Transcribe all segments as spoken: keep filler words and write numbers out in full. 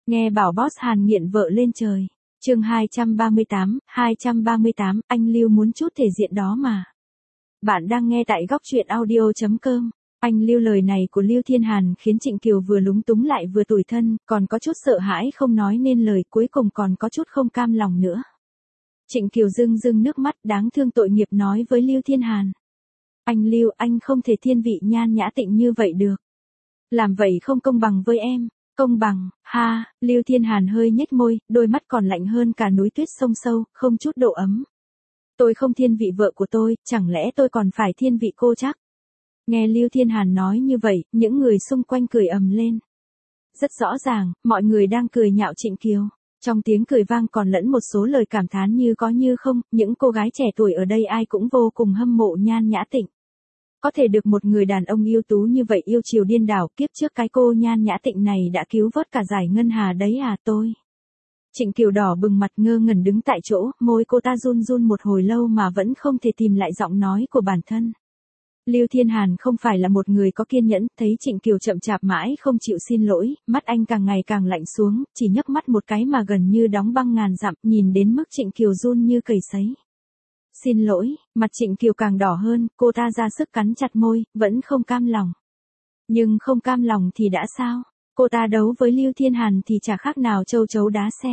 Nghe bảo boss Hàn nghiện vợ lên trời. Chương hai trăm ba mươi tám, hai trăm ba mươi tám, anh Lưu muốn chút thể diện đó mà. Bạn đang nghe tại góc truyện audio chấm com. Anh Lưu, lời này của Lưu Thiên Hàn khiến Trịnh Kiều vừa lúng túng lại vừa tủi thân, còn có chút sợ hãi không nói nên lời, cuối cùng còn có chút không cam lòng nữa. Trịnh Kiều rưng rưng nước mắt đáng thương tội nghiệp nói với Lưu Thiên Hàn. Anh Lưu, anh không thể thiên vị Nhan Nhã Tịnh như vậy được. Làm vậy không công bằng với em. Công bằng, ha, Lưu Thiên Hàn hơi nhếch môi, đôi mắt còn lạnh hơn cả núi tuyết sông sâu, không chút độ ấm. Tôi không thiên vị vợ của tôi, chẳng lẽ tôi còn phải thiên vị cô chắc? Nghe Lưu Thiên Hàn nói như vậy, những người xung quanh cười ầm lên. Rất rõ ràng, mọi người đang cười nhạo Trịnh Kiều. Trong tiếng cười vang còn lẫn một số lời cảm thán như có như không, những cô gái trẻ tuổi ở đây ai cũng vô cùng hâm mộ Nhan Nhã Tịnh. Có thể được một người đàn ông ưu tú như vậy yêu chiều điên đảo, kiếp trước cái cô Nhan Nhã Tịnh này đã cứu vớt cả giải ngân hà đấy à tôi. Trịnh Kiều đỏ bừng mặt ngơ ngẩn đứng tại chỗ, môi cô ta run run một hồi lâu mà vẫn không thể tìm lại giọng nói của bản thân. Lưu Thiên Hàn không phải là một người có kiên nhẫn, thấy Trịnh Kiều chậm chạp mãi không chịu xin lỗi, mắt anh càng ngày càng lạnh xuống, chỉ nhấc mắt một cái mà gần như đóng băng ngàn dặm, nhìn đến mức Trịnh Kiều run như cầy sấy. Xin lỗi, mặt Trịnh Kiều càng đỏ hơn, cô ta ra sức cắn chặt môi, vẫn không cam lòng. Nhưng không cam lòng thì đã sao? Cô ta đấu với Lưu Thiên Hàn thì chả khác nào châu chấu đá xe.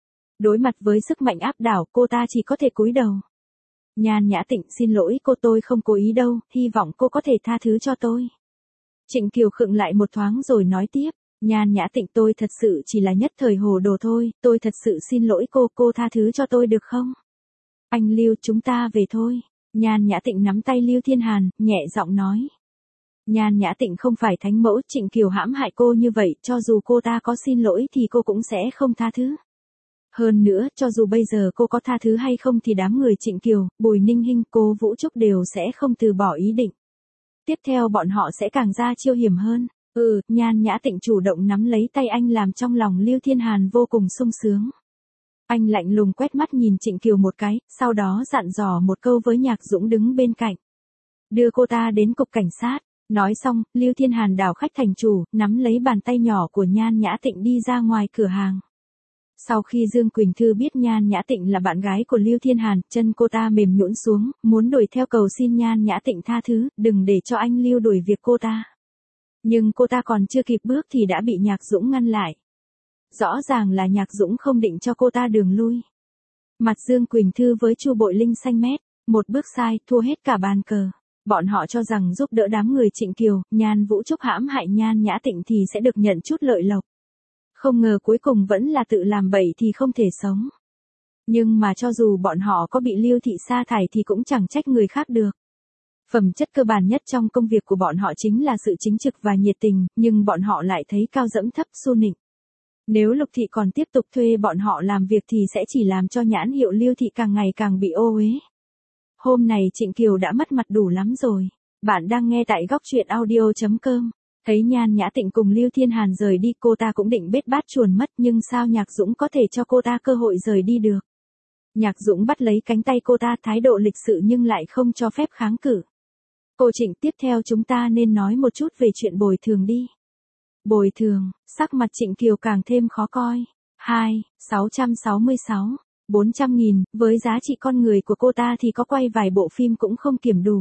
Đối mặt với sức mạnh áp đảo, cô ta chỉ có thể cúi đầu. Nhan Nhã Tịnh, xin lỗi cô, tôi không cố ý đâu, hy vọng cô có thể tha thứ cho tôi. Trịnh Kiều khựng lại một thoáng rồi nói tiếp. Nhan Nhã Tịnh, tôi thật sự chỉ là nhất thời hồ đồ thôi, tôi thật sự xin lỗi cô, cô tha thứ cho tôi được không? Anh Lưu, chúng ta về thôi. Nhan Nhã Tịnh nắm tay Lưu Thiên Hàn, nhẹ giọng nói. Nhan Nhã Tịnh không phải thánh mẫu, Trịnh Kiều hãm hại cô như vậy, cho dù cô ta có xin lỗi thì cô cũng sẽ không tha thứ. Hơn nữa, cho dù bây giờ cô có tha thứ hay không thì đám người Trịnh Kiều, Bùi Ninh Hinh, Cố Vũ Trúc đều sẽ không từ bỏ ý định. Tiếp theo bọn họ sẽ càng ra chiêu hiểm hơn. Ừ, Nhan Nhã Tịnh chủ động nắm lấy tay anh làm trong lòng Lưu Thiên Hàn vô cùng sung sướng. Anh lạnh lùng quét mắt nhìn Trịnh Kiều một cái, sau đó dặn dò một câu với Nhạc Dũng đứng bên cạnh. Đưa cô ta đến cục cảnh sát. Nói xong, Lưu Thiên Hàn đảo khách thành chủ, nắm lấy bàn tay nhỏ của Nhan Nhã Tịnh đi ra ngoài cửa hàng. Sau khi Dương Quỳnh Thư biết Nhan Nhã Tịnh là bạn gái của Lưu Thiên Hàn, chân cô ta mềm nhũn xuống, muốn đuổi theo cầu xin Nhan Nhã Tịnh tha thứ, đừng để cho anh Lưu đuổi việc cô ta. Nhưng cô ta còn chưa kịp bước thì đã bị Nhạc Dũng ngăn lại. Rõ ràng là Nhạc Dũng không định cho cô ta đường lui. Mặt Dương Quỳnh Thư với Chu Bội Linh xanh mét, một bước sai, thua hết cả bàn cờ. Bọn họ cho rằng giúp đỡ đám người Trịnh Kiều, Nhan Vũ Trúc hãm hại Nhan Nhã Tịnh thì sẽ được nhận chút lợi lộc. Không ngờ cuối cùng vẫn là tự làm bậy thì không thể sống. Nhưng mà cho dù bọn họ có bị Lưu thị sa thải thì cũng chẳng trách người khác được. Phẩm chất cơ bản nhất trong công việc của bọn họ chính là sự chính trực và nhiệt tình, nhưng bọn họ lại thấy cao dẫm thấp xu nịnh. Nếu Lục thị còn tiếp tục thuê bọn họ làm việc thì sẽ chỉ làm cho nhãn hiệu Lưu thị càng ngày càng bị ô uế. Hôm này Trịnh Kiều đã mất mặt đủ lắm rồi. Bạn đang nghe tại góc truyện audio chấm com. Thấy Nhan Nhã Tịnh cùng Lưu Thiên Hàn rời đi, cô ta cũng định bết bát chuồn mất, nhưng sao Nhạc Dũng có thể cho cô ta cơ hội rời đi được. Nhạc Dũng bắt lấy cánh tay cô ta, thái độ lịch sự nhưng lại không cho phép kháng cự. Cô Trịnh, tiếp theo chúng ta nên nói một chút về chuyện bồi thường đi. Bồi thường, sắc mặt Trịnh Kiều càng thêm khó coi. Hai, sáu trăm sáu mươi sáu, bốn trăm nghìn, với giá trị con người của cô ta thì có quay vài bộ phim cũng không kiểm đủ.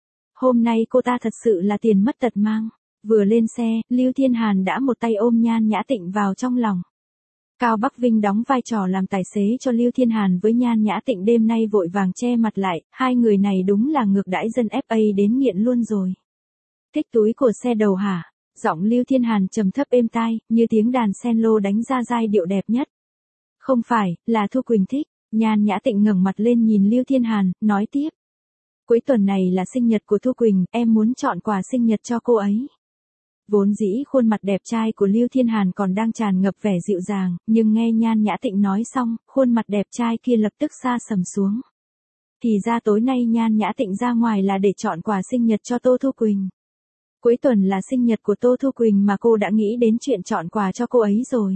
Hôm nay cô ta thật sự là tiền mất tật mang. Vừa lên xe, Lưu Thiên Hàn đã một tay ôm Nhan Nhã Tịnh vào trong lòng. Cao Bắc Vinh đóng vai trò làm tài xế cho Lưu Thiên Hàn với Nhan Nhã Tịnh đêm nay vội vàng che mặt lại, hai người này đúng là ngược đãi dân ép a đến nghiện luôn rồi. Thích túi của xe đầu hả? Giọng Lưu Thiên Hàn trầm thấp êm tai, như tiếng đàn cello đánh ra giai điệu đẹp nhất. Không phải, là Thu Quỳnh thích. Nhan Nhã Tịnh ngẩng mặt lên nhìn Lưu Thiên Hàn, nói tiếp. Cuối tuần này là sinh nhật của Thu Quỳnh, em muốn chọn quà sinh nhật cho cô ấy. Vốn dĩ khuôn mặt đẹp trai của Lưu Thiên Hàn còn đang tràn ngập vẻ dịu dàng, nhưng nghe Nhan Nhã Tịnh nói xong, khuôn mặt đẹp trai kia lập tức sa sầm xuống. Thì ra tối nay Nhan Nhã Tịnh ra ngoài là để chọn quà sinh nhật cho Tô Thu Quỳnh. Cuối tuần là sinh nhật của Tô Thu Quỳnh mà cô đã nghĩ đến chuyện chọn quà cho cô ấy rồi.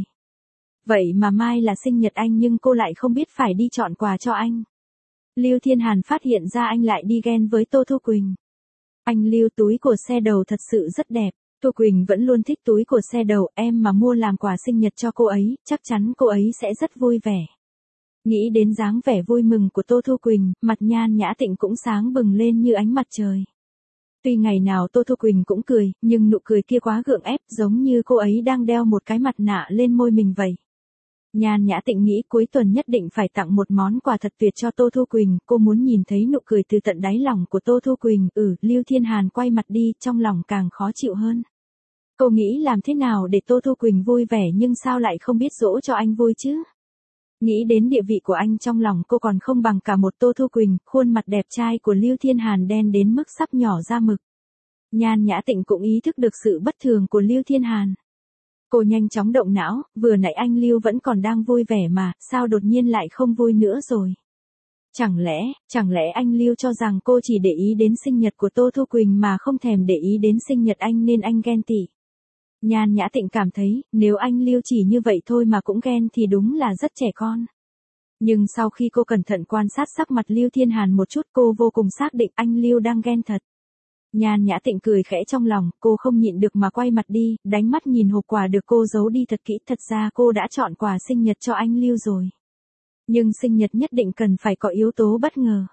Vậy mà mai là sinh nhật anh nhưng cô lại không biết phải đi chọn quà cho anh. Lưu Thiên Hàn phát hiện ra anh lại đi ghen với Tô Thu Quỳnh. Anh Lưu, túi của xe đầu thật sự rất đẹp. Thu Quỳnh vẫn luôn thích túi của xe đầu, em mà mua làm quà sinh nhật cho cô ấy, chắc chắn cô ấy sẽ rất vui vẻ. Nghĩ đến dáng vẻ vui mừng của Tô Thu Quỳnh, mặt Nhan Nhã Tịnh cũng sáng bừng lên như ánh mặt trời. Tuy ngày nào Tô Thu Quỳnh cũng cười, nhưng nụ cười kia quá gượng ép, giống như cô ấy đang đeo một cái mặt nạ lên môi mình vậy. Nhan Nhã Tịnh nghĩ cuối tuần nhất định phải tặng một món quà thật tuyệt cho Tô Thu Quỳnh, cô muốn nhìn thấy nụ cười từ tận đáy lòng của Tô Thu Quỳnh. Ừ, Lưu Thiên Hàn quay mặt đi, trong lòng càng khó chịu hơn. Cô nghĩ làm thế nào để Tô Thu Quỳnh vui vẻ nhưng sao lại không biết dỗ cho anh vui chứ? Nghĩ đến địa vị của anh trong lòng cô còn không bằng cả một Tô Thu Quỳnh, khuôn mặt đẹp trai của Lưu Thiên Hàn đen đến mức sắp nhỏ ra mực. Nhan Nhã Tịnh cũng ý thức được sự bất thường của Lưu Thiên Hàn. Cô nhanh chóng động não, vừa nãy anh Lưu vẫn còn đang vui vẻ mà, sao đột nhiên lại không vui nữa rồi? Chẳng lẽ, chẳng lẽ anh Lưu cho rằng cô chỉ để ý đến sinh nhật của Tô Thu Quỳnh mà không thèm để ý đến sinh nhật anh nên anh ghen tị? Nhan Nhã Tịnh cảm thấy, nếu anh Lưu chỉ như vậy thôi mà cũng ghen thì đúng là rất trẻ con. Nhưng sau khi cô cẩn thận quan sát sắc mặt Lưu Thiên Hàn một chút, cô vô cùng xác định anh Lưu đang ghen thật. Nhan Nhã Tịnh cười khẽ trong lòng, cô không nhịn được mà quay mặt đi, đánh mắt nhìn hộp quà được cô giấu đi thật kỹ, thật ra cô đã chọn quà sinh nhật cho anh Lưu rồi. Nhưng sinh nhật nhất định cần phải có yếu tố bất ngờ.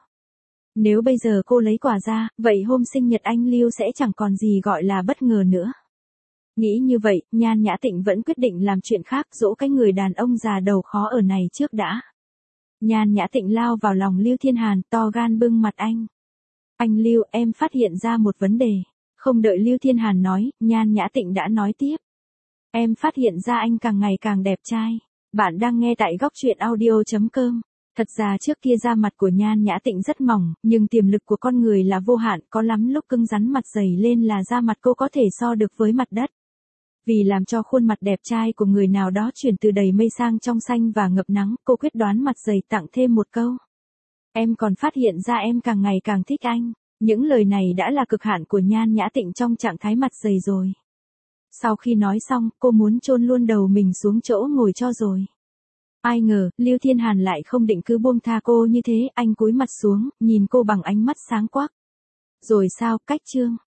Nếu bây giờ cô lấy quà ra, vậy hôm sinh nhật anh Lưu sẽ chẳng còn gì gọi là bất ngờ nữa. Nghĩ như vậy, Nhan Nhã Tịnh vẫn quyết định làm chuyện khác, dỗ cái người đàn ông già đầu khó ở này trước đã. Nhan Nhã Tịnh lao vào lòng Lưu Thiên Hàn, to gan bưng mặt anh. Anh Lưu, em phát hiện ra một vấn đề. Không đợi Lưu Thiên Hàn nói, Nhan Nhã Tịnh đã nói tiếp. Em phát hiện ra anh càng ngày càng đẹp trai. Bạn đang nghe tại góc truyện audio chấm com. Thật ra trước kia da mặt của Nhan Nhã Tịnh rất mỏng, nhưng tiềm lực của con người là vô hạn, có lắm lúc cứng rắn mặt dày lên là da mặt cô có thể so được với mặt đất. Vì làm cho khuôn mặt đẹp trai của người nào đó chuyển từ đầy mây sang trong xanh và ngập nắng, cô quyết đoán mặt dày tặng thêm một câu. Em còn phát hiện ra em càng ngày càng thích anh. Những lời này đã là cực hạn của Nhan Nhã Tịnh trong trạng thái mặt dày rồi. Sau khi nói xong, cô muốn chôn luôn đầu mình xuống chỗ ngồi cho rồi. Ai ngờ, Lưu Thiên Hàn lại không định cứ buông tha cô như thế, anh cúi mặt xuống, nhìn cô bằng ánh mắt sáng quắc. Rồi sao, cách chương.